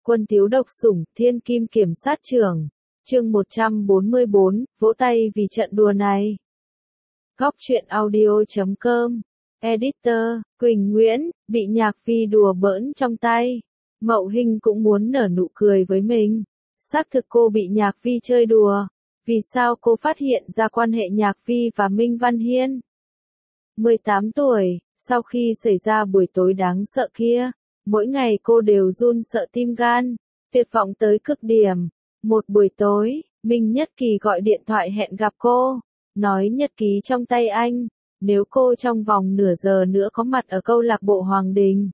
Quân thiếu độc sủng, thiên kim kiểm sát trưởng. Chương 144, vỗ tay vì trận đùa này. Góc truyện audio.com. Editor, Quỳnh Nguyễn, bị Nhạc Phi đùa bỡn trong tay. Mậu Hinh cũng muốn nở nụ cười với mình. Xác thực cô bị Nhạc Phi chơi đùa. Vì sao cô phát hiện ra quan hệ Nhạc Phi và Minh Văn Hiên? 18 tuổi, sau khi xảy ra buổi tối đáng sợ kia, mỗi ngày cô đều run sợ tim gan, tuyệt vọng tới cực điểm. Một buổi tối, Minh Nhất Kỳ gọi điện thoại hẹn gặp cô, nói nhật ký trong tay anh, nếu cô trong vòng nửa giờ nữa có mặt ở câu lạc bộ Hoàng Đình,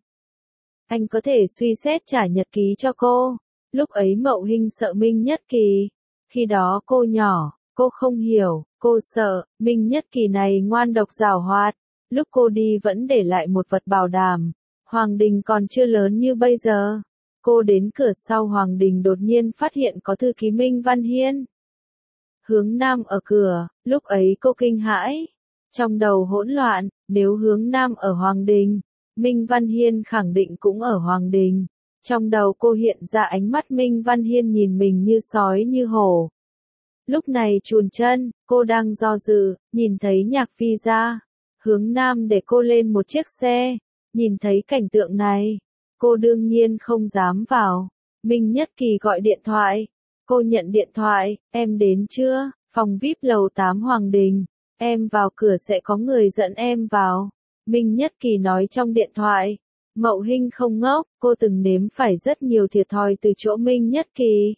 anh có thể suy xét trả nhật ký cho cô. Lúc ấy Mậu Hinh sợ Minh Nhất Kỳ, khi đó cô nhỏ, cô không hiểu, cô sợ, Minh Nhất Kỳ này ngoan độc giảo hoạt, lúc cô đi vẫn để lại một vật bảo đảm. Hoàng Đình còn chưa lớn như bây giờ. Cô đến cửa sau Hoàng Đình đột nhiên phát hiện có thư ký Minh Văn Hiên. Hướng Nam ở cửa, lúc ấy cô kinh hãi. Trong đầu hỗn loạn, nếu Hướng Nam ở Hoàng Đình, Minh Văn Hiên khẳng định cũng ở Hoàng Đình. Trong đầu cô hiện ra ánh mắt Minh Văn Hiên nhìn mình như sói như hổ. Lúc này chùn chân, cô đang do dự, nhìn thấy Nhạc Phi ra. Hướng Nam để cô lên một chiếc xe. Nhìn thấy cảnh tượng này, cô đương nhiên không dám vào. Minh Nhất Kỳ gọi điện thoại. Cô nhận điện thoại, em đến chưa? Phòng VIP lầu 8 Hoàng Đình. Em vào cửa sẽ có người dẫn em vào. Minh Nhất Kỳ nói trong điện thoại. Mậu Hinh không ngốc, cô từng nếm phải rất nhiều thiệt thòi từ chỗ Minh Nhất Kỳ.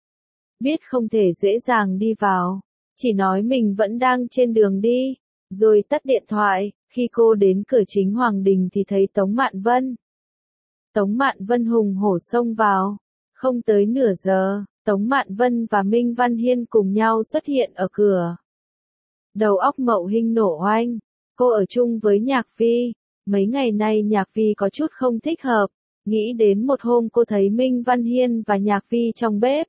Biết không thể dễ dàng đi vào, chỉ nói mình vẫn đang trên đường đi, rồi tắt điện thoại. Khi cô đến cửa chính Hoàng Đình thì thấy Tống Mạn Vân. Tống Mạn Vân hùng hổ xông vào. Không tới nửa giờ, Tống Mạn Vân và Minh Văn Hiên cùng nhau xuất hiện ở cửa. Đầu óc Mậu Hinh nổ oanh. Cô ở chung với Nhạc Phi. Mấy ngày nay Nhạc Phi có chút không thích hợp. Nghĩ đến một hôm cô thấy Minh Văn Hiên và Nhạc Phi trong bếp.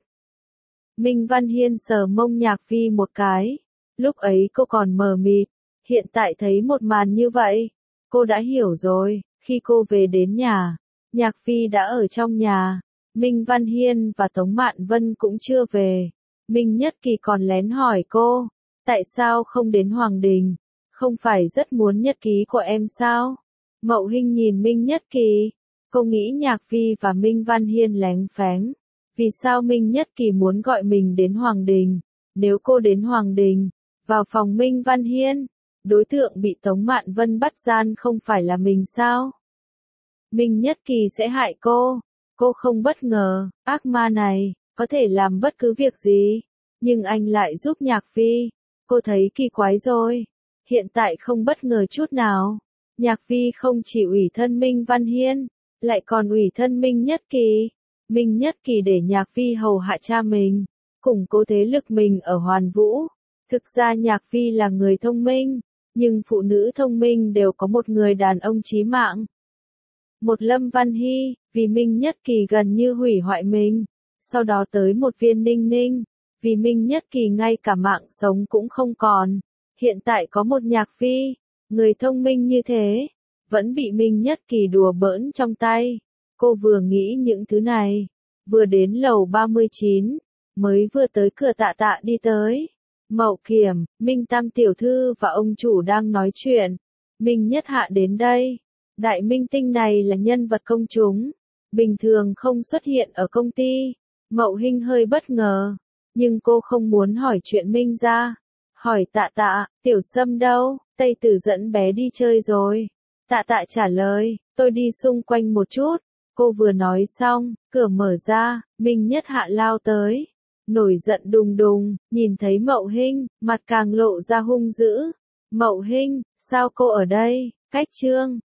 Minh Văn Hiên sờ mông Nhạc Phi một cái. Lúc ấy cô còn mờ mịt. Hiện tại thấy một màn như vậy, cô đã hiểu rồi. Khi cô về đến nhà, Nhạc Phi đã ở trong nhà. Minh Văn Hiên và Tống Mạn Vân cũng chưa về. Minh Nhất Kỳ còn lén hỏi cô, tại sao không đến Hoàng Đình? Không phải rất muốn nhật ký của em sao? Mậu Hinh nhìn Minh Nhất Kỳ. Cô nghĩ Nhạc Phi và Minh Văn Hiên lén phén. Vì sao Minh Nhất Kỳ muốn gọi mình đến Hoàng Đình? Nếu cô đến Hoàng Đình, vào phòng Minh Văn Hiên, đối tượng bị Tống Mạn Vân bắt gian không phải là mình sao? Minh Nhất Kỳ sẽ hại cô. Cô không bất ngờ, ác ma này, có thể làm bất cứ việc gì. Nhưng anh lại giúp Nhạc Phi. Cô thấy kỳ quái rồi. Hiện tại không bất ngờ chút nào. Nhạc Phi không chỉ ủy thân Minh Văn Hiên, lại còn ủy thân Minh Nhất Kỳ. Minh Nhất Kỳ để Nhạc Phi hầu hạ cha mình, củng cố thế lực mình ở Hoàn Vũ. Thực ra Nhạc Phi là người thông minh. Nhưng phụ nữ thông minh đều có một người đàn ông chí mạng. Một Lâm Văn Hy, vì Minh Nhất Kỳ gần như hủy hoại mình. Sau đó tới một Viên Ninh Ninh, vì Minh Nhất Kỳ ngay cả mạng sống cũng không còn. Hiện tại có một Nhạc Phi, người thông minh như thế, vẫn bị Minh Nhất Kỳ đùa bỡn trong tay. Cô vừa nghĩ những thứ này, vừa đến lầu 39, mới vừa tới cửa Tạ Tạ đi tới. Mậu Kiểm, Minh Tam tiểu thư và ông chủ đang nói chuyện. Minh Nhất Hạ đến đây. Đại minh tinh này là nhân vật công chúng, bình thường không xuất hiện ở công ty. Mậu Hinh hơi bất ngờ, nhưng cô không muốn hỏi chuyện Minh ra. Hỏi Tạ Tạ, Tiểu Sâm đâu? Tây Tử dẫn bé đi chơi rồi. Tạ Tạ trả lời, tôi đi xung quanh một chút. Cô vừa nói xong, cửa mở ra, Minh Nhất Hạ lao tới. Nổi giận đùng đùng, nhìn thấy Mậu Hinh, mặt càng lộ ra hung dữ. Mậu Hinh, sao cô ở đây? Cách Trương,